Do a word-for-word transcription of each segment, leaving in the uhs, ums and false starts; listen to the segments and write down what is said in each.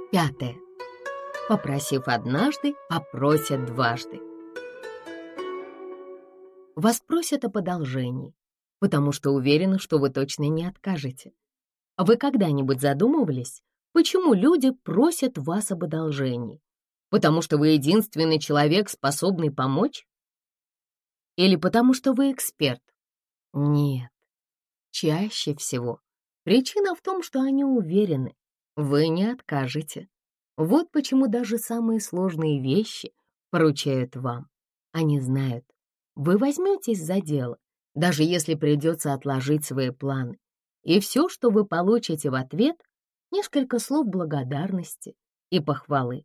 Пятое. Попросив однажды, попросят дважды. Вас просят об одолжении, потому что уверены, что вы точно не откажете. А вы когда-нибудь задумывались, почему люди просят вас об одолжении? Потому что вы единственный человек, способный помочь? Или потому что вы эксперт? Нет. Чаще всего причина в том, что они уверены, вы не откажете. Вот почему даже самые сложные вещи поручают вам. Они знают, вы возьметесь за дело, даже если придется отложить свои планы. И все, что вы получите в ответ, несколько слов благодарности и похвалы.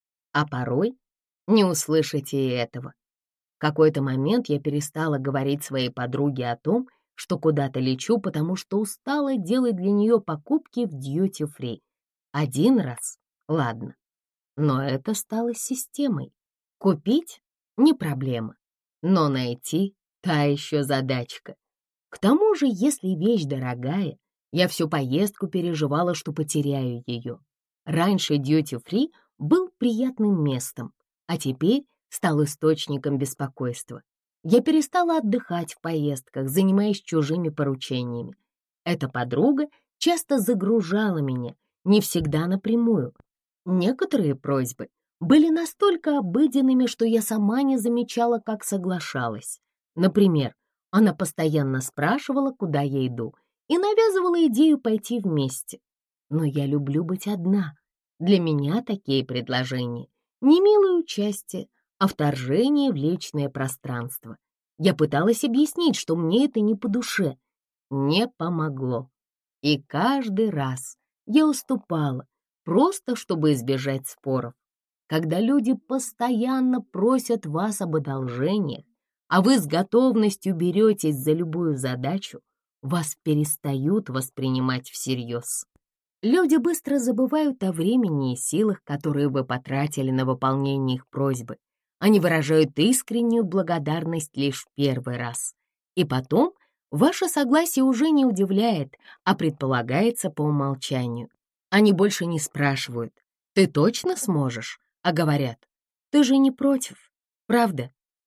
А порой не услышите и этого. В какой-то момент я перестала говорить своей подруге о том, что куда-то лечу, потому что устала делать для нее покупки в дьюти-фри. Один раз, ладно, но это стало системой. Купить — не проблема, но найти — та еще задачка. К тому же, если вещь дорогая, я всю поездку переживала, что потеряю ее. Раньше дьюти-фри был приятным местом, а теперь стал источником беспокойства. Я перестала отдыхать в поездках, занимаясь чужими поручениями. Эта подруга часто загружала меня, не всегда напрямую. Некоторые просьбы были настолько обыденными, что я сама не замечала, как соглашалась. Например, она постоянно спрашивала, куда я иду, и навязывала идею пойти вместе. Но я люблю быть одна. Для меня такие предложения не милое участие, а вторжение в личное пространство. Я пыталась объяснить, что мне это не по душе. Не помогло. И каждый раз я уступала, просто чтобы избежать споров. Когда люди постоянно просят вас об одолжениях, а вы с готовностью беретесь за любую задачу, вас перестают воспринимать всерьез. Люди быстро забывают о времени и силах, которые вы потратили на выполнение их просьбы. Они выражают искреннюю благодарность лишь в первый раз. И потом ваше согласие уже не удивляет, а предполагается по умолчанию. Они больше не спрашивают: «Ты точно сможешь?» а говорят: «Ты же не против, правда?»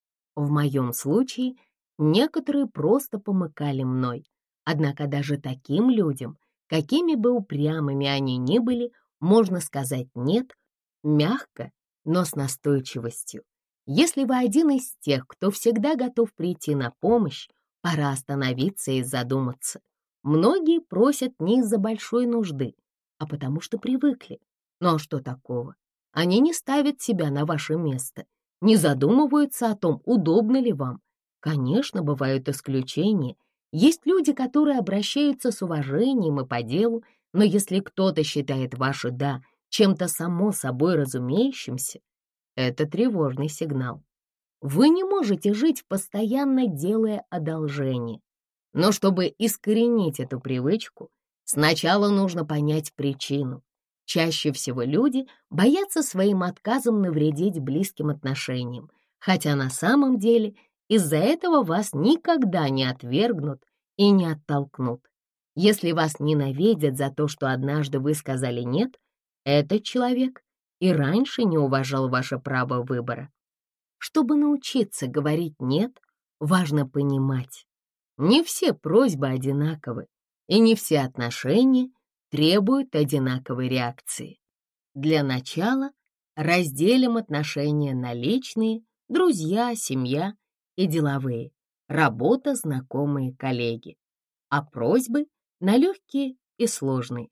В моем случае некоторые просто помыкали мной. Однако даже таким людям, какими бы упрямыми они ни были, можно сказать «нет» мягко, но с настойчивостью. Если вы один из тех, кто всегда готов прийти на помощь, пора остановиться и задуматься. Многие просят не из-за большой нужды, а потому что привыкли. Ну а что такого? Они не ставят себя на ваше место, не задумываются о том, удобно ли вам. Конечно, бывают исключения. Есть люди, которые обращаются с уважением и по делу, но если кто-то считает ваше «да» чем-то само собой разумеющимся, это тревожный сигнал. Вы не можете жить, постоянно делая одолжение. Но чтобы искоренить эту привычку, сначала нужно понять причину. Чаще всего люди боятся своим отказом навредить близким отношениям, хотя на самом деле из-за этого вас никогда не отвергнут и не оттолкнут. Если вас ненавидят за то, что однажды вы сказали «нет», этот человек и раньше не уважал ваше право выбора. Чтобы научиться говорить «нет», важно понимать: не все просьбы одинаковы, и не все отношения требуют одинаковой реакции. Для начала разделим отношения на личные, друзья, семья и деловые, работа, знакомые, коллеги, а просьбы на легкие и сложные.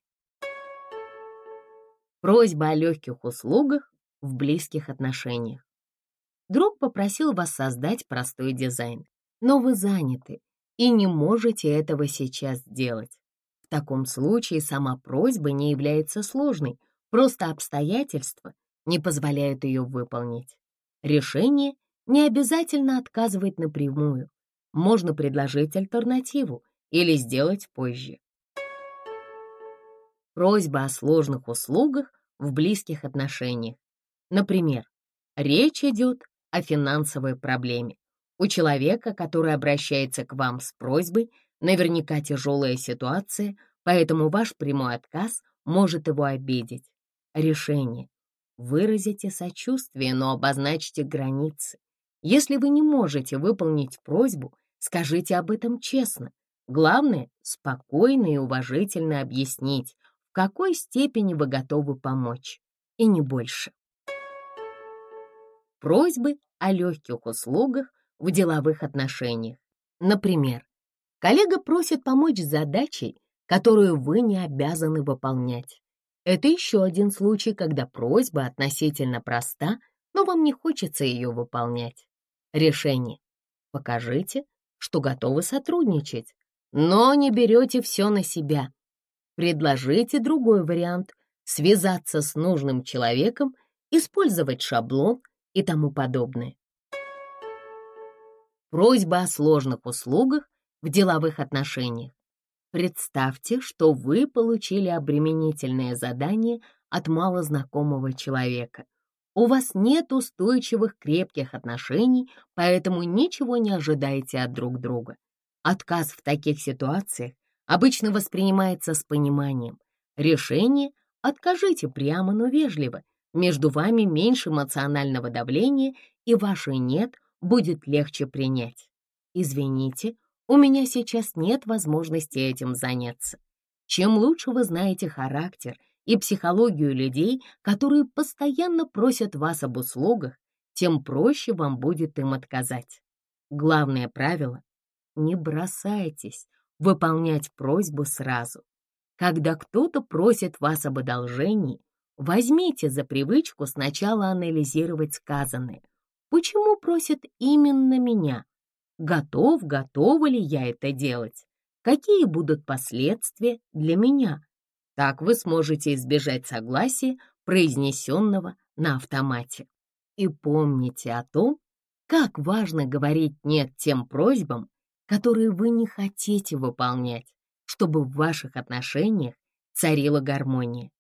Просьба о легких услугах в близких отношениях. Друг попросил вас создать простой дизайн, но вы заняты и не можете этого сейчас сделать. В таком случае сама просьба не является сложной, просто обстоятельства не позволяют ее выполнить. Решение не обязательно отказывать напрямую. Можно предложить альтернативу или сделать позже. Просьба о сложных услугах в близких отношениях. Например, речь идет о финансовой проблеме. У человека, который обращается к вам с просьбой, наверняка тяжелая ситуация, поэтому ваш прямой отказ может его обидеть. Решение. Выразите сочувствие, но обозначьте границы. Если вы не можете выполнить просьбу, скажите об этом честно. Главное, спокойно и уважительно объяснить, в какой степени вы готовы помочь, и не больше. Просьбы о легких услугах в деловых отношениях. Например, коллега просит помочь с задачей, которую вы не обязаны выполнять. Это еще один случай, когда просьба относительно проста, но вам не хочется ее выполнять. Решение. Покажите, что готовы сотрудничать, но не берете все на себя. Предложите другой вариант — связаться с нужным человеком, использовать шаблон и тому подобное. Просьба о сложных услугах в деловых отношениях. Представьте, что вы получили обременительное задание от малознакомого человека. У вас нет устойчивых крепких отношений, поэтому ничего не ожидайте от друг друга. Отказ в таких ситуациях обычно воспринимается с пониманием. Решение — откажите прямо, но вежливо. Между вами меньше эмоционального давления, и ваше «нет» будет легче принять. Извините, у меня сейчас нет возможности этим заняться. Чем лучше вы знаете характер и психологию людей, которые постоянно просят вас об услугах, тем проще вам будет им отказать. Главное правило — не бросайтесь выполнять просьбу сразу. Когда кто-то просит вас об одолжении, возьмите за привычку сначала анализировать сказанное. Почему просят именно меня? Готов, готова ли я это делать? Какие будут последствия для меня? Так вы сможете избежать согласия, произнесенного на автомате. И помните о том, как важно говорить «нет» тем просьбам, которые вы не хотите выполнять, чтобы в ваших отношениях царила гармония.